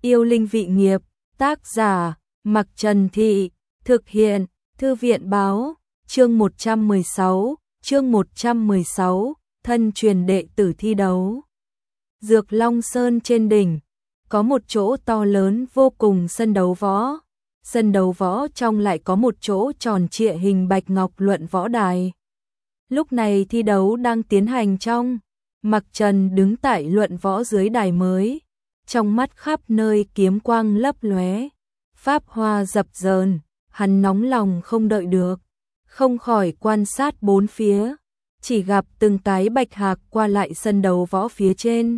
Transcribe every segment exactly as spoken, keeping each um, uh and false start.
Yêu linh vị nghiệp, tác giả, Mặc Trần Thị, thực hiện, Thư viện báo, chương một trăm mười sáu, chương một trăm mười sáu, thân truyền đệ tử thi đấu. Dược Long Sơn trên đỉnh, có một chỗ to lớn vô cùng sân đấu võ. Sân đấu võ trong lại có một chỗ tròn trịa hình bạch ngọc luận võ đài. Lúc này thi đấu đang tiến hành trong, Mặc Trần đứng tại luận võ dưới đài mới, trong mắt khắp nơi kiếm quang lấp lóe, pháp hoa dập dờn, hắn nóng lòng không đợi được, không khỏi quan sát bốn phía, chỉ gặp từng cái bạch hạc qua lại sân đấu võ phía trên.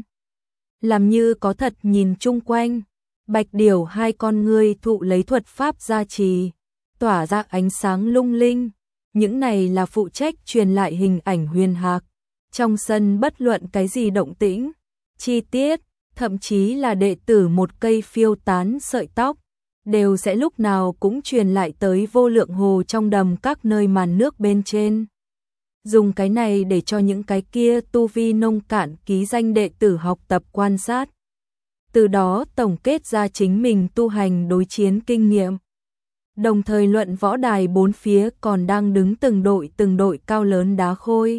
Làm như có thật nhìn chung quanh, bạch điểu hai con ngươi thụ lấy thuật pháp gia trì, tỏa ra ánh sáng lung linh, những này là phụ trách truyền lại hình ảnh huyền hạc. Trong sân bất luận cái gì động tĩnh, chi tiết, thậm chí là đệ tử một cây phiêu tán sợi tóc, đều sẽ lúc nào cũng truyền lại tới vô lượng hồ trong đầm các nơi màn nước bên trên. Dùng cái này để cho những cái kia tu vi nông cạn ký danh đệ tử học tập quan sát. Từ đó tổng kết ra chính mình tu hành đối chiến kinh nghiệm. Đồng thời luận võ đài bốn phía còn đang đứng từng đội từng đội cao lớn đá khôi.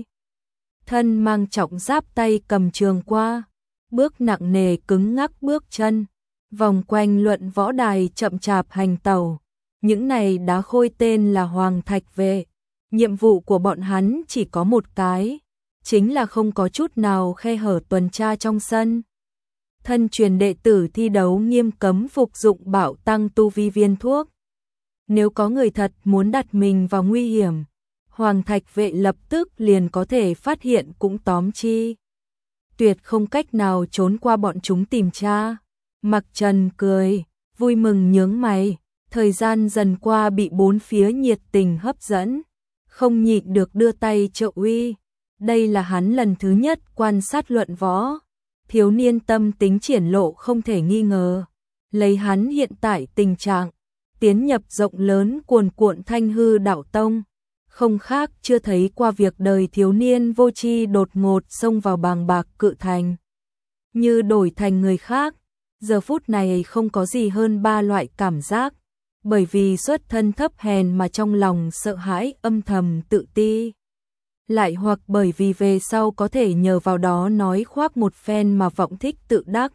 Thân mang trọng giáp, tay cầm trường qua, bước nặng nề cứng ngắc bước chân, vòng quanh luận võ đài chậm chạp hành tẩu. Những này đá khôi tên là Hoàng Thạch Vệ. Nhiệm vụ của bọn hắn chỉ có một cái, chính là không có chút nào khe hở tuần tra trong sân. Thân truyền đệ tử thi đấu nghiêm cấm phục dụng bạo tăng tu vi viên thuốc. Nếu có người thật muốn đặt mình vào nguy hiểm, Hoàng Thạch Vệ lập tức liền có thể phát hiện cũng tóm chi. Tuyệt không cách nào trốn qua bọn chúng tìm tra. Mặc Trần cười, vui mừng nhướng mày, thời gian dần qua bị bốn phía nhiệt tình hấp dẫn, không nhịn được đưa tay trợ uy. Đây là hắn lần thứ nhất quan sát luận võ, thiếu niên tâm tính triển lộ không thể nghi ngờ. Lấy hắn hiện tại tình trạng, tiến nhập rộng lớn cuồn cuộn Thanh Hư Đạo Tông, không khác chưa thấy qua việc đời thiếu niên vô tri đột ngột xông vào bàng bạc cự thành. Như đổi thành người khác, giờ phút này không có gì hơn ba loại cảm giác, bởi vì xuất thân thấp hèn mà trong lòng sợ hãi âm thầm tự ti. Lại hoặc bởi vì về sau có thể nhờ vào đó nói khoác một phen mà vọng thích tự đắc.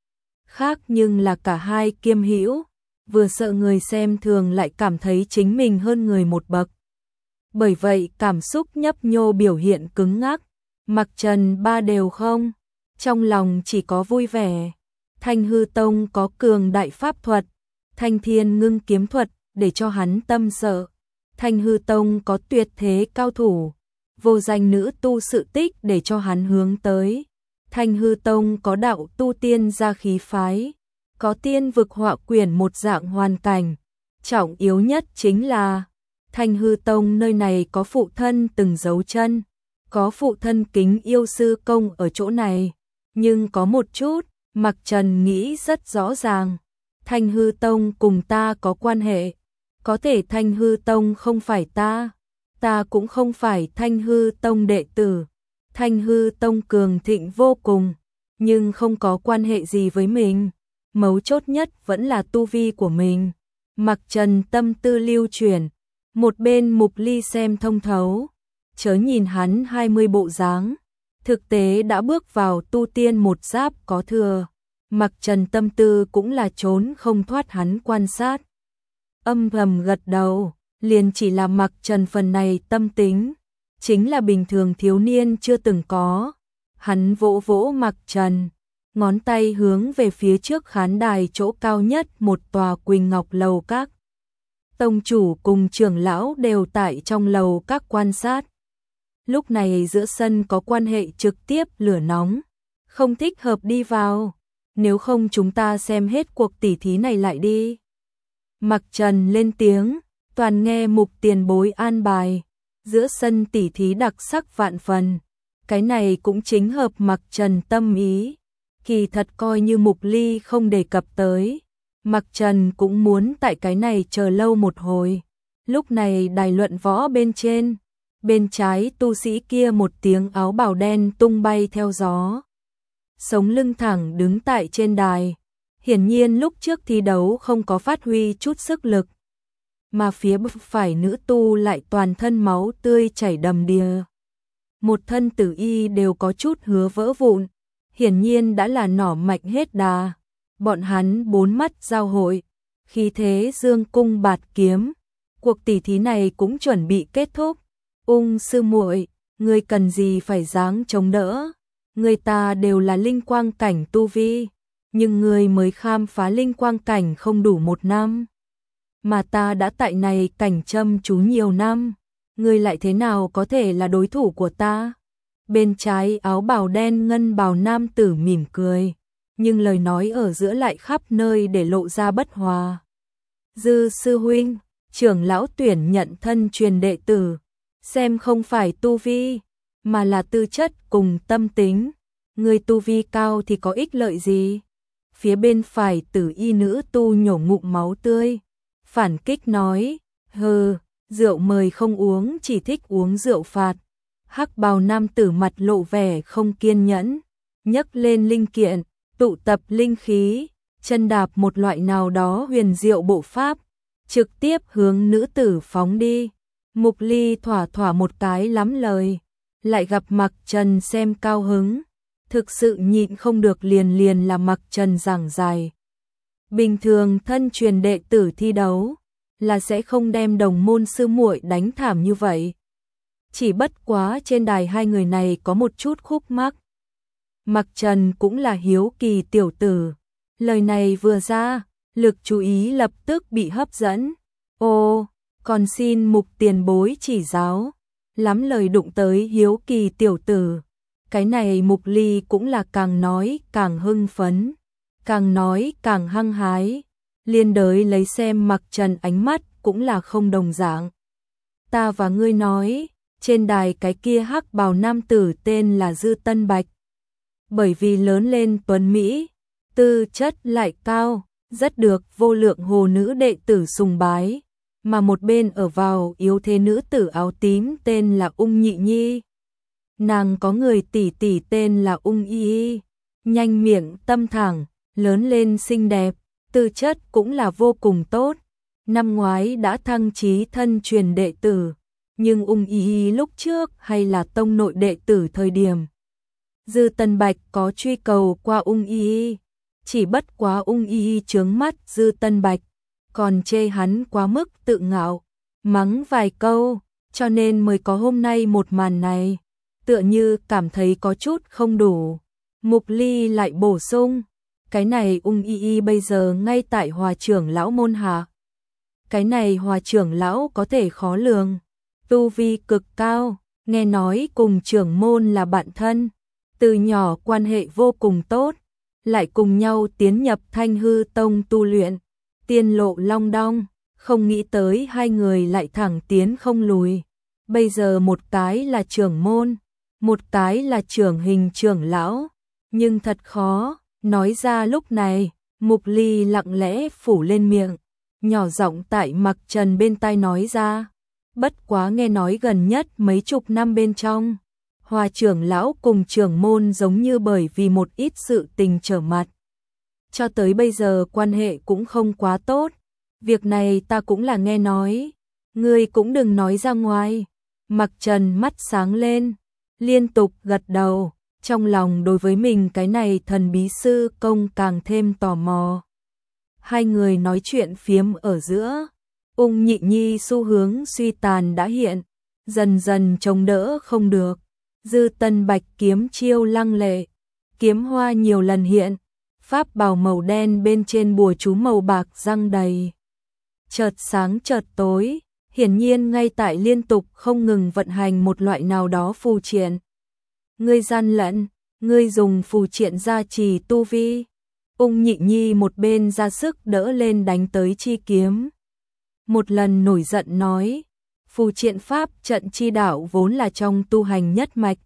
Khác nhưng là cả hai kiêm hữu, vừa sợ người xem thường lại cảm thấy chính mình hơn người một bậc. Bởi vậy cảm xúc nhấp nhô biểu hiện cứng ngắc, Mặc Trần ba đều không, trong lòng chỉ có vui vẻ. Thanh Hư Tông có cường đại pháp thuật, Thanh Thiên Ngưng kiếm thuật để cho hắn tâm sợ. Thanh Hư Tông có tuyệt thế cao thủ, vô danh nữ tu sự tích để cho hắn hướng tới. Thanh Hư Tông có đạo tu tiên gia khí phái, có tiên vực họa quyển một dạng hoàn cảnh. Trọng yếu nhất chính là Thanh Hư Tông nơi này có phụ thân từng giấu chân, có phụ thân kính yêu sư công ở chỗ này. Nhưng có một chút, Mặc Trần nghĩ rất rõ ràng, Thanh Hư Tông cùng ta có quan hệ. Có thể Thanh Hư Tông không phải ta, ta cũng không phải Thanh Hư Tông đệ tử. Thanh Hư Tông cường thịnh vô cùng, nhưng không có quan hệ gì với mình. Mấu chốt nhất vẫn là tu vi của mình. Mặc Trần tâm tư lưu chuyển, một bên Mục Ly xem thông thấu, chớ nhìn hắn hai mươi bộ dáng, thực tế đã bước vào tu tiên một giáp có thừa. Mặc Trần tâm tư cũng là trốn không thoát hắn quan sát. Âm thầm gật đầu, liền chỉ là Mặc Trần phần này tâm tính, chính là bình thường thiếu niên chưa từng có. Hắn vỗ vỗ Mặc Trần, ngón tay hướng về phía trước khán đài chỗ cao nhất một tòa Quỳnh Ngọc lầu các. Tông chủ cùng trưởng lão đều tại trong lầu các quan sát. Lúc này giữa sân có quan hệ trực tiếp lửa nóng, không thích hợp đi vào, nếu không chúng ta xem hết cuộc tỉ thí này lại đi. Mặc Trần lên tiếng, toàn nghe Mục tiền bối an bài, giữa sân tỉ thí đặc sắc vạn phần. Cái này cũng chính hợp Mặc Trần tâm ý, kỳ thật coi như Mục Ly không đề cập tới, Mặc Trần cũng muốn tại cái này chờ lâu một hồi. Lúc này đài luận võ bên trên, bên trái tu sĩ kia một tiếng áo bào đen tung bay theo gió, sống lưng thẳng đứng tại trên đài, Hiển nhiên lúc trước thi đấu không có phát huy chút sức lực, mà phía phải nữ tu lại toàn thân máu tươi chảy đầm đìa. Một thân tử y đều có chút hứa vỡ vụn, hiển nhiên đã là nỏ mạnh hết đà. Bọn hắn bốn mắt giao hội, khí thế dương cung bạt kiếm. Cuộc tỉ thí này cũng chuẩn bị kết thúc. Ung sư muội, ngươi cần gì phải dáng chống đỡ? Người ta đều là linh quang cảnh tu vi, nhưng ngươi mới khám phá linh quang cảnh không đủ một năm, mà ta đã tại này cảnh châm chú nhiều năm, ngươi lại thế nào có thể là đối thủ của ta? Bên trái áo bào đen ngân bào nam tử mỉm cười, nhưng lời nói ở giữa lại khắp nơi để lộ ra bất hòa. Dư sư huynh, trưởng lão tuyển nhận thân truyền đệ tử, xem không phải tu vi, mà là tư chất cùng tâm tính. Người tu vi cao thì có ích lợi gì? Phía bên phải tử y nữ tu nhổ ngụm máu tươi, phản kích nói, hừ, rượu mời không uống, chỉ thích uống rượu phạt. Hắc bào nam tử mặt lộ vẻ không kiên nhẫn, nhấc lên linh kiện, tụ tập linh khí, chân đạp một loại nào đó huyền diệu bộ pháp, trực tiếp hướng nữ tử phóng đi. Mục Ly thỏa thỏa một cái lắm lời, lại gặp Mặc Trần xem cao hứng, thực sự nhịn không được liền liền là Mặc Trần giảng dài. Bình thường thân truyền đệ tử thi đấu là sẽ không đem đồng môn sư muội đánh thảm như vậy. Chỉ bất quá trên đài hai người này có một chút khúc mắc. Mặc Trần cũng là hiếu kỳ tiểu tử, lời này vừa ra, lực chú ý lập tức bị hấp dẫn. Ô, còn xin Mục tiền bối chỉ giáo, lắm lời đụng tới hiếu kỳ tiểu tử. Cái này Mục Ly cũng là càng nói càng hưng phấn, càng nói càng hăng hái, liên đới lấy xem Mặc Trần ánh mắt cũng là không đồng dạng. Ta và ngươi nói, trên đài cái kia hắc bào nam tử tên là Dư Tân Bạch. Bởi vì lớn lên tuấn Mỹ, tư chất lại cao, rất được vô lượng hồ nữ đệ tử sùng bái, mà một bên ở vào yếu thế nữ tử áo tím tên là Ung Nhị Nhi. Nàng có người tỷ tỷ tên là Ung Y Y, nhanh miệng tâm thẳng, lớn lên xinh đẹp, tư chất cũng là vô cùng tốt. Năm ngoái đã thăng chí thân truyền đệ tử, nhưng Ung Y Y lúc trước hay là tông nội đệ tử thời điểm. Dư Tân Bạch có truy cầu qua Ung Y Y, chỉ bất quá Ung Y Y chướng mắt Dư Tân Bạch, còn chê hắn quá mức tự ngạo, mắng vài câu, cho nên mới có hôm nay một màn này, tựa như cảm thấy có chút không đủ. Mục Ly lại bổ sung, cái này Ung Y Y bây giờ ngay tại Hòa trưởng lão môn hạ. Cái này Hòa trưởng lão có thể khó lường, tu vi cực cao, nghe nói cùng trưởng môn là bạn thân, từ nhỏ quan hệ vô cùng tốt, lại cùng nhau tiến nhập Thanh Hư Tông tu luyện, tiên lộ long đong, không nghĩ tới hai người lại thẳng tiến không lùi. Bây giờ một cái là trưởng môn, một cái là trưởng hình trưởng lão, nhưng thật khó, nói ra lúc này, Mục Ly lặng lẽ phủ lên miệng, nhỏ giọng tại Mặc Trần bên tai nói ra, bất quá nghe nói gần nhất mấy chục năm bên trong, Hòa trưởng lão cùng trưởng môn giống như bởi vì một ít sự tình trở mặt. Cho tới bây giờ quan hệ cũng không quá tốt, việc này ta cũng là nghe nói, ngươi cũng đừng nói ra ngoài. Mặc Trần mắt sáng lên, liên tục gật đầu, trong lòng đối với mình cái này thần bí sư công càng thêm tò mò. Hai người nói chuyện phiếm ở giữa, Ung Nhị Nhi xu hướng suy tàn đã hiện, dần dần chống đỡ không được. Dư Tân Bạch kiếm chiêu lăng lệ, kiếm hoa nhiều lần hiện, pháp bào màu đen bên trên bùa chú màu bạc răng đầy. Chợt sáng chợt tối, hiển nhiên ngay tại liên tục không ngừng vận hành một loại nào đó phù triện. Ngươi gian lận, ngươi dùng phù triện gia trì tu vi. Ung Nhị Nhi một bên ra sức đỡ lên đánh tới chi kiếm. Một lần nổi giận nói, phù triện pháp trận chi đạo vốn là trong tu hành nhất mạch.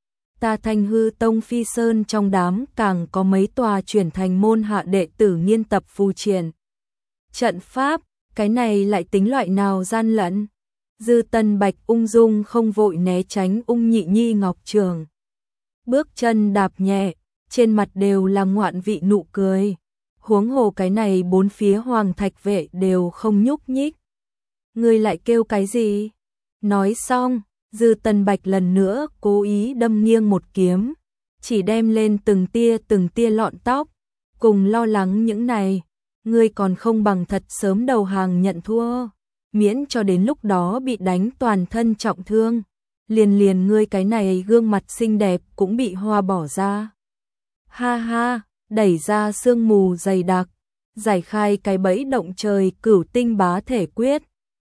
Ta Thanh Hư Tông Phi Sơn trong đám càng có mấy tòa chuyển thành môn hạ đệ tử nghiên tập phù triện. Trận pháp, cái này lại tính loại nào gian lận? Dư Tân Bạch ung dung không vội né tránh Ung Nhị Nhi ngọc trường. Bước chân đạp nhẹ, trên mặt đều là ngoạn vị nụ cười. Huống hồ cái này bốn phía Hoàng Thạch vệ đều không nhúc nhích. Ngươi lại kêu cái gì? Nói xong, Dư Tân Bạch lần nữa cố ý đâm nghiêng một kiếm, chỉ đem lên từng tia từng tia lọn tóc, cùng lo lắng những này, ngươi còn không bằng thật sớm đầu hàng nhận thua, miễn cho đến lúc đó bị đánh toàn thân trọng thương, liền liền ngươi cái này gương mặt xinh đẹp cũng bị hoa bỏ ra. Ha ha, đẩy ra sương mù dày đặc, giải khai cái bẫy động trời Cửu Tinh Bá Thể Quyết,